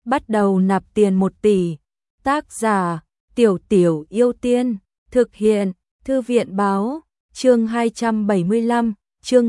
bắt đầu nạp tiền 1 tỷ. Tác giả: Tiểu Tiểu Yêu Tiên. Thực hiện: Thư viện báo. Chương 275, chương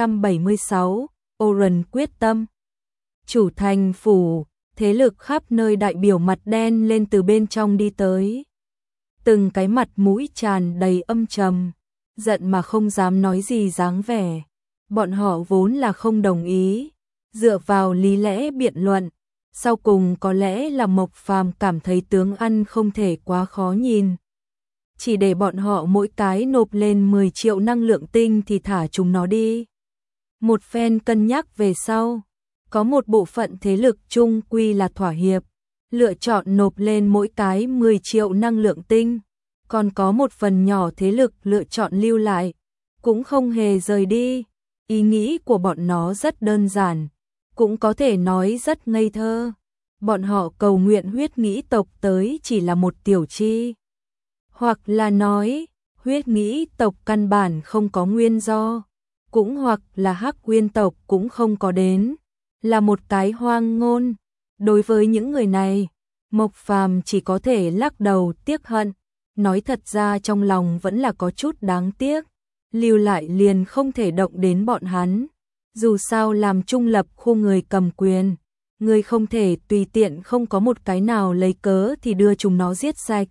276, Oren quyết tâm. Chủ thành phủ, thế lực khắp nơi đại biểu mặt đen lên từ bên trong đi tới. Từng cái mặt mũi tràn đầy âm trầm, giận mà không dám nói gì dáng vẻ. Bọn họ vốn là không đồng ý, dựa vào lý lẽ biện luận. Sau cùng có lẽ là Mộc Phàm cảm thấy tướng ăn không thể quá khó nhìn. Chỉ để bọn họ mỗi cái nộp lên 10 triệu năng lượng tinh thì thả chúng nó đi. Một phen cân nhắc về sau, có một bộ phận thế lực chung quy là thỏa hiệp, lựa chọn nộp lên mỗi cái 10 triệu năng lượng tinh. Còn có một phần nhỏ thế lực lựa chọn lưu lại, cũng không hề rời đi. Ý nghĩ của bọn nó rất đơn giản, cũng có thể nói rất ngây thơ. Bọn họ cầu nguyện huyết nghĩ tộc tới chỉ là một tiểu chi. Hoặc là nói, huyết nghĩ tộc căn bản không có nguyên do. Cũng hoặc là Hắc Nguyên tộc cũng không có đến. Là một cái hoang ngôn. Đối với những người này, Mộc Phàm chỉ có thể lắc đầu tiếc hận. Nói thật ra trong lòng vẫn là có chút đáng tiếc. Lưu lại liền không thể động đến bọn hắn. Dù sao làm trung lập khu người cầm quyền, người không thể tùy tiện không có một cái nào lấy cớ thì đưa chúng nó giết sạch.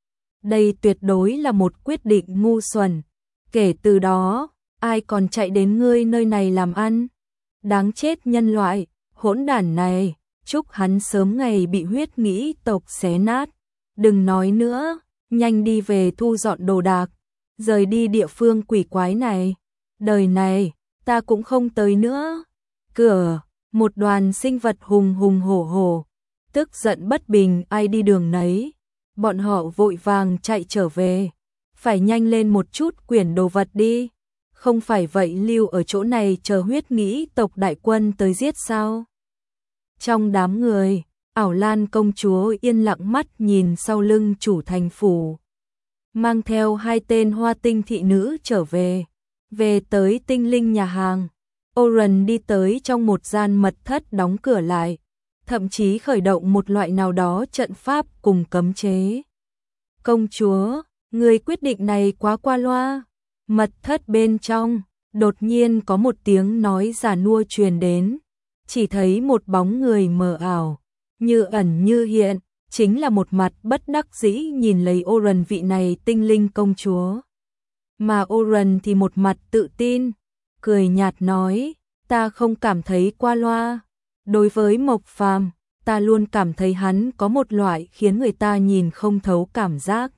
Đây tuyệt đối là một quyết định ngu xuẩn. Kể từ đó, ai còn chạy đến ngươi nơi này làm ăn? Đáng chết nhân loại, hỗn đản này, chúc hắn sớm ngày bị huyết nghĩ tộc xé nát. Đừng nói nữa, nhanh đi về thu dọn đồ đạc, rời đi địa phương quỷ quái này. Đời này, ta cũng không tới nữa. Cửa, một đoàn sinh vật hùng hùng hổ hổ, tức giận bất bình ai đi đường nấy. Bọn họ vội vàng chạy trở về. Phải nhanh lên một chút quyển đồ vật đi. Không phải vậy lưu ở chỗ này chờ huyết nghĩ tộc đại quân tới giết sao? Trong đám người, Ảo Lan công chúa yên lặng mắt nhìn sau lưng chủ thành phủ. Mang theo 2 tên hoa tinh thị nữ trở về. Về tới tinh linh nhà hàng. Oren đi tới trong một gian mật thất đóng cửa lại. Thậm chí khởi động một loại nào đó trận pháp cùng cấm chế. Công chúa, người quyết định này quá qua loa. Mật thất bên trong, đột nhiên có một tiếng nói già nua truyền đến. Chỉ thấy một bóng người mờ ảo, như ẩn như hiện, chính là một mặt bất đắc dĩ nhìn lấy Oren vị này tinh linh công chúa. Mà Oren thì một mặt tự tin, cười nhạt nói, ta không cảm thấy qua loa. Đối với Mộc Phàm, ta luôn cảm thấy hắn có một loại khiến người ta nhìn không thấu cảm giác.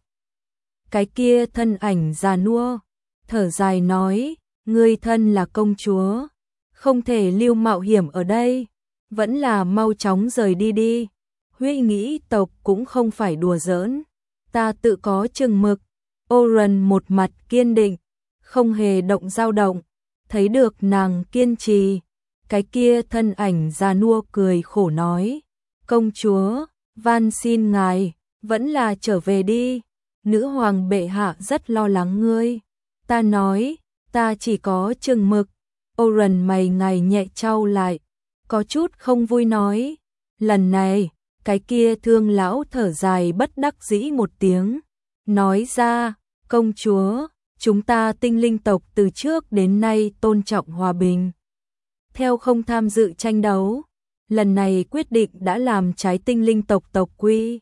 Cái kia thân ảnh già nua, thở dài nói, ngươi thân là công chúa, không thể lưu mạo hiểm ở đây, vẫn là mau chóng rời đi đi. Huy nghĩ tộc cũng không phải đùa giỡn, ta tự có chừng mực. Oren một mặt kiên định, không hề dao động, thấy được nàng kiên trì. Cái kia thân ảnh già nua cười khổ nói, công chúa, van xin ngài, vẫn là trở về đi, nữ hoàng bệ hạ rất lo lắng ngươi. Ta nói, ta chỉ có chừng mực. Oren mày ngài nhẹ chau lại, có chút không vui nói, lần này, cái kia thương lão thở dài bất đắc dĩ một tiếng, nói ra, công chúa, chúng ta tinh linh tộc từ trước đến nay tôn trọng hòa bình. Theo không tham dự tranh đấu, lần này quyết định đã làm trái tinh linh tộc tộc quy.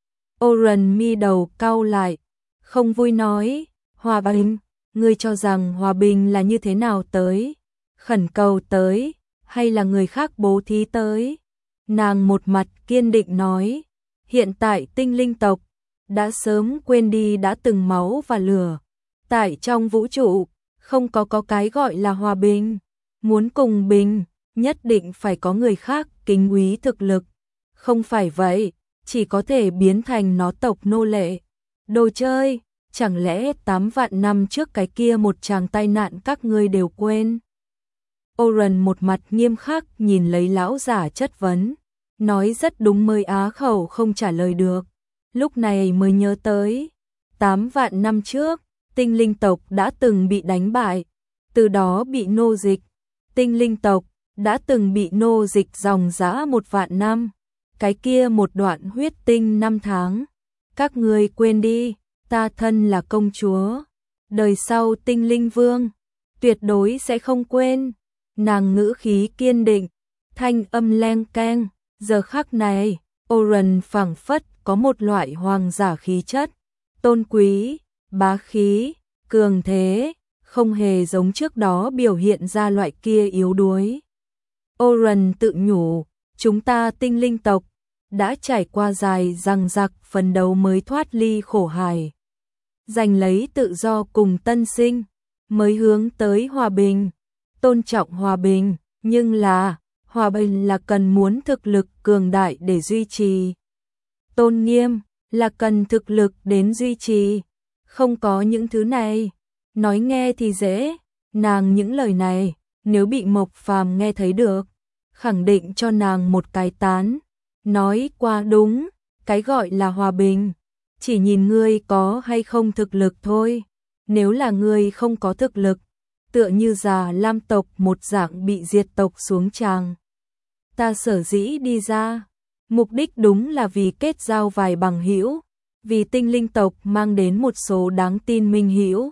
Oren mi đầu cau lại, không vui nói, hòa bình, ngươi cho rằng hòa bình là như thế nào tới? Khẩn cầu tới, hay là người khác bố thí tới? Nàng một mặt kiên định nói, hiện tại tinh linh tộc đã sớm quên đi đã từng máu và lửa. Tại trong vũ trụ, không có cái gọi là hòa bình. Muốn cùng bình, nhất định phải có người khác kính quý thực lực. Không phải vậy, chỉ có thể biến thành nó tộc nô lệ. Đồ chơi, chẳng lẽ 8 vạn năm trước cái kia một tràng tai nạn các ngươi đều quên? Oren một mặt nghiêm khắc nhìn lấy lão giả chất vấn, nói rất đúng mới á khẩu không trả lời được. Lúc này mới nhớ tới, 8 vạn năm trước, tinh linh tộc đã từng bị đánh bại, từ đó bị nô dịch. Tinh linh tộc đã từng bị nô dịch dòng dã 1 vạn năm, cái kia một đoạn huyết tinh năm tháng. Các ngươi quên đi, ta thân là công chúa, đời sau tinh linh vương, tuyệt đối sẽ không quên. Nàng ngữ khí kiên định, thanh âm leng keng, giờ khắc này, Oren phảng phất có một loại hoàng giả khí chất, tôn quý, bá khí, cường thế, không hề giống trước đó biểu hiện ra loại kia yếu đuối. Oren tự nhủ, chúng ta tinh linh tộc đã trải qua dài dằng dặc phấn đấu mới thoát ly khổ hải, giành lấy tự do cùng tân sinh, mới hướng tới hòa bình, tôn trọng hòa bình, nhưng là hòa bình là cần muốn thực lực cường đại để duy trì. Tôn nghiêm là cần thực lực đến duy trì, không có những thứ này, nói nghe thì dễ, nàng những lời này, nếu bị Mộc Phàm nghe thấy được, khẳng định cho nàng một cái tán, nói qua đúng, cái gọi là hòa bình, chỉ nhìn ngươi có hay không thực lực thôi, nếu là ngươi không có thực lực, tựa như Già Lam tộc một dạng bị diệt tộc xuống tràng. Ta sở dĩ đi ra, mục đích đúng là vì kết giao vài bằng hữu, vì tinh linh tộc mang đến một số đáng tin minh hữu.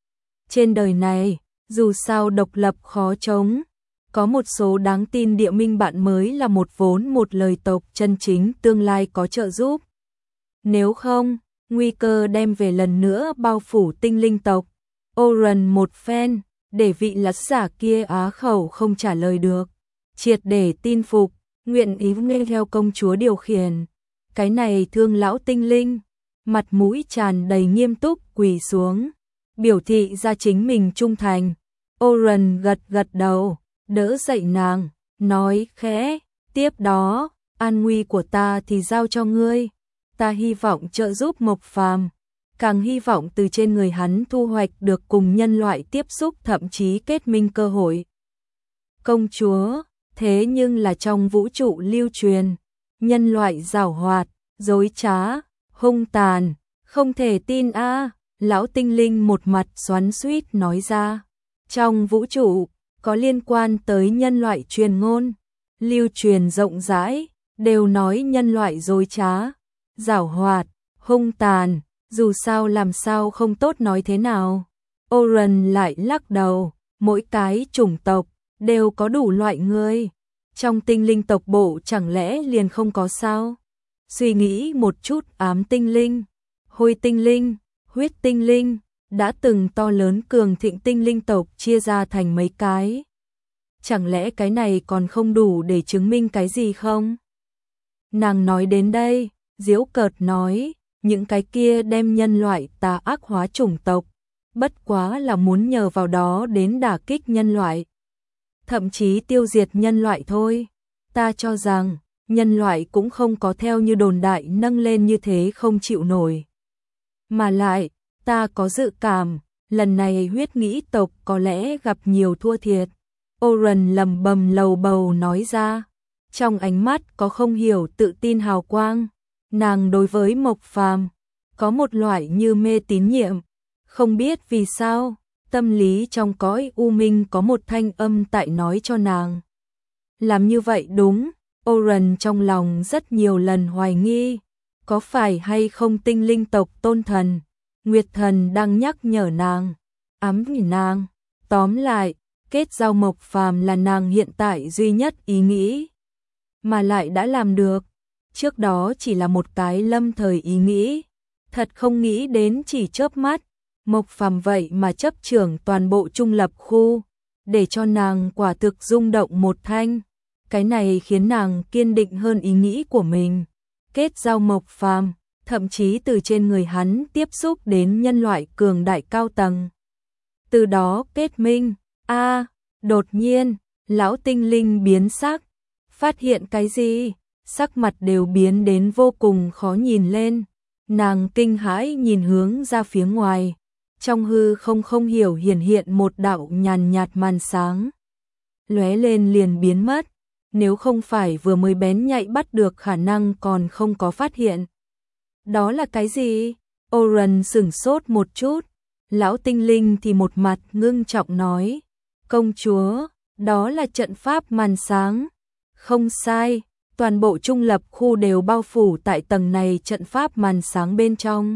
Trên đời này, dù sao độc lập khó chống, có một số đáng tin địa minh bạn mới là một vốn một lời tộc chân chính tương lai có trợ giúp. Nếu không, nguy cơ đem về lần nữa bao phủ tinh linh tộc. Oren một phen, để vị lật giả kia á khẩu không trả lời được, triệt để tin phục, nguyện ý nghe theo công chúa điều khiển. Cái này thương lão tinh linh, mặt mũi tràn đầy nghiêm túc quỳ xuống, biểu thị ra chính mình trung thành. Oren gật gật đầu, đỡ dậy nàng, nói khẽ, tiếp đó, an nguy của ta thì giao cho ngươi. Ta hy vọng trợ giúp Mộc Phàm, càng hy vọng từ trên người hắn thu hoạch được cùng nhân loại tiếp xúc thậm chí kết minh cơ hội. Công chúa, thế nhưng là trong vũ trụ lưu truyền, nhân loại giảo hoạt, dối trá, hung tàn, không thể tin a. Lão tinh linh một mặt xoắn xuýt nói ra, trong vũ trụ có liên quan tới nhân loại truyền ngôn, lưu truyền rộng rãi, đều nói nhân loại dối trá, giảo hoạt, hung tàn, dù sao làm sao không tốt nói thế nào. Oren lại lắc đầu, mỗi cái chủng tộc đều có đủ loại người, trong tinh linh tộc bộ chẳng lẽ liền không có sao? Suy nghĩ một chút, ám tinh linh, hôi tinh linh, huyết tinh linh, đã từng to lớn cường thịnh tinh linh tộc chia ra thành mấy cái. Chẳng lẽ cái này còn không đủ để chứng minh cái gì không? Nàng nói đến đây, giễu cợt nói, những cái kia đem nhân loại tà ác hóa chủng tộc, bất quá là muốn nhờ vào đó đến đả kích nhân loại, thậm chí tiêu diệt nhân loại thôi. Ta cho rằng, nhân loại cũng không có theo như đồn đại nâng lên như thế không chịu nổi. Mà lại, ta có dự cảm, lần này huyết nghĩ tộc có lẽ gặp nhiều thua thiệt. Oren lầm bầm lầu bầu nói ra, trong ánh mắt có không hiểu tự tin hào quang. Nàng đối với Mộc Phàm có một loại như mê tín nhiệm, không biết vì sao, tâm lý trong cõi u minh có một thanh âm tại nói cho nàng. Làm như vậy đúng, Oren trong lòng rất nhiều lần hoài nghi, có phải hay không tinh linh tộc tôn thần, Nguyệt thần đang nhắc nhở nàng, ám nhìn nàng. Tóm lại, kết giao Mộc Phàm là nàng hiện tại duy nhất ý nghĩ, mà lại đã làm được. Trước đó chỉ là một cái lâm thời ý nghĩ, thật không nghĩ đến chỉ chớp mắt, Mộc Phàm vậy mà chấp trưởng toàn bộ trung lập khu, để cho nàng quả thực rung động một thanh. Cái này khiến nàng kiên định hơn ý nghĩ của mình, kết giao Mộc Phàm, thậm chí từ trên người hắn tiếp xúc đến nhân loại cường đại cao tầng. Từ đó kết minh. Đột nhiên, lão tinh linh biến sắc, phát hiện cái gì? Sắc mặt đều biến đến vô cùng khó nhìn lên. Nàng kinh hãi nhìn hướng ra phía ngoài, trong hư không hiểu hiện một đạo nhàn nhạt màn sáng, lóe lên liền biến mất. Nếu không phải vừa mới bén nhạy bắt được khả năng còn không có phát hiện. Đó là cái gì? Oren sửng sốt một chút, lão tinh linh thì một mặt ngưng trọng nói, công chúa, đó là trận pháp màn sáng. Không sai, toàn bộ trung lập khu đều bao phủ tại tầng này trận pháp màn sáng bên trong.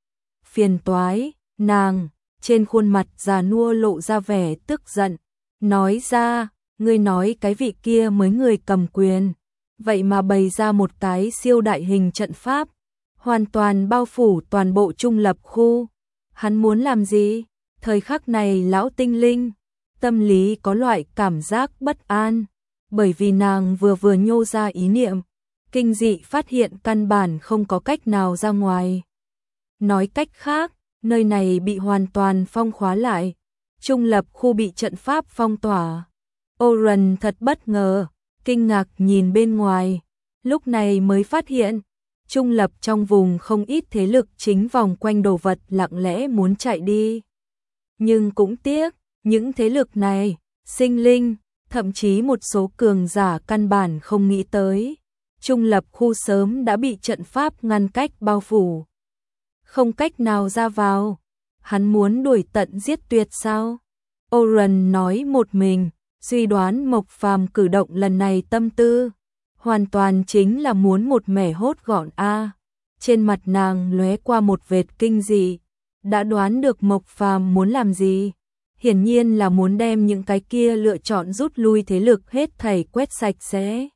Phiền toái, nàng, trên khuôn mặt già nua lộ ra vẻ tức giận, nói ra, ngươi nói cái vị kia mới người cầm quyền, vậy mà bày ra một cái siêu đại hình trận pháp, hoàn toàn bao phủ toàn bộ trung lập khu. Hắn muốn làm gì? Thời khắc này lão tinh linh, tâm lý có loại cảm giác bất an, bởi vì nàng vừa nhô ra ý niệm, kinh dị phát hiện căn bản không có cách nào ra ngoài. Nói cách khác, nơi này bị hoàn toàn phong khóa lại, trung lập khu bị trận pháp phong tỏa. Oren thật bất ngờ, kinh ngạc nhìn bên ngoài, lúc này mới phát hiện, trung lập trong vùng không ít thế lực chính vòng quanh đồ vật lặng lẽ muốn chạy đi. Nhưng cũng tiếc, những thế lực này, sinh linh, thậm chí một số cường giả căn bản không nghĩ tới. Trung lập khu sớm đã bị trận pháp ngăn cách bao phủ. Không cách nào ra vào. Hắn muốn đuổi tận giết tuyệt sao? Oren nói một mình, suy đoán Mộc Phàm cử động lần này tâm tư. Hoàn toàn chính là muốn một mẻ hốt gọn a. Trên mặt nàng lóe qua một vệt kinh dị, đã đoán được Mộc Phàm muốn làm gì. Hiển nhiên là muốn đem những cái kia lựa chọn rút lui thế lực hết thảy quét sạch sẽ.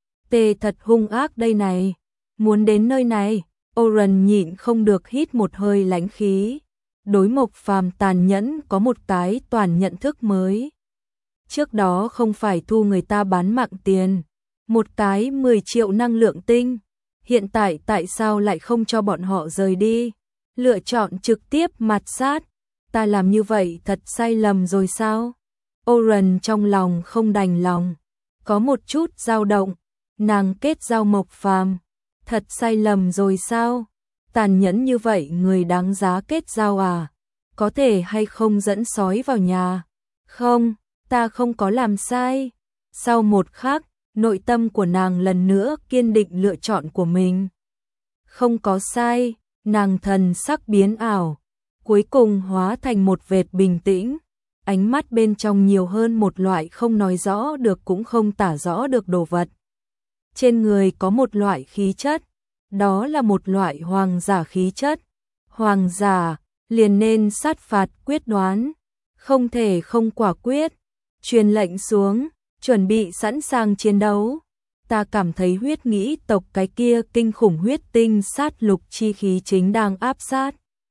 Tê thật hung ác đây này. Muốn đến nơi này, Oren nhịn không được hít một hơi lãnh khí. Đối Mộc Phàm tàn nhẫn có một cái toàn nhận thức mới. Trước đó không phải thu người ta bán mạng tiền, một cái 10 triệu năng lượng tinh. Hiện tại tại sao lại không cho bọn họ rời đi? Lựa chọn trực tiếp mạt sát. Ta làm như vậy thật sai lầm rồi sao? Oren trong lòng không đành lòng, có một chút dao động. Nàng kết giao Mộc Phàm, thật sai lầm rồi sao? Tàn nhẫn như vậy người đáng giá kết giao à? Có thể hay không dẫn sói vào nhà? Không, ta không có làm sai. Sau một khắc, nội tâm của nàng lần nữa kiên định lựa chọn của mình. Không có sai, nàng thần sắc biến ảo, cuối cùng hóa thành một vệt bình tĩnh, ánh mắt bên trong nhiều hơn một loại không nói rõ được cũng không tả rõ được đồ vật. Trên người có một loại khí chất, đó là một loại hoàng giả khí chất. Hoàng giả liền nên sát phạt quyết đoán, không thể không quả quyết. Truyền lệnh xuống, chuẩn bị sẵn sàng chiến đấu. Ta cảm thấy huyết nghĩ tộc cái kia kinh khủng huyết tinh sát lục chi khí chính đang áp sát.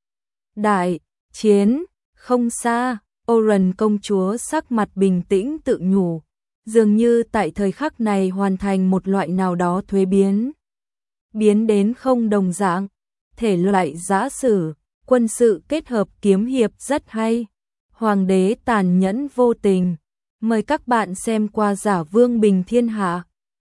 Đại chiến không xa. Oren công chúa sắc mặt bình tĩnh tự nhủ, dường như tại thời khắc này hoàn thành một loại nào đó thuế biến. Biến đến không đồng dạng, thể loại giã sử, quân sự kết hợp kiếm hiệp rất hay. Hoàng đế tàn nhẫn vô tình. Mời các bạn xem qua Giả Vương Bình Thiên Hạ.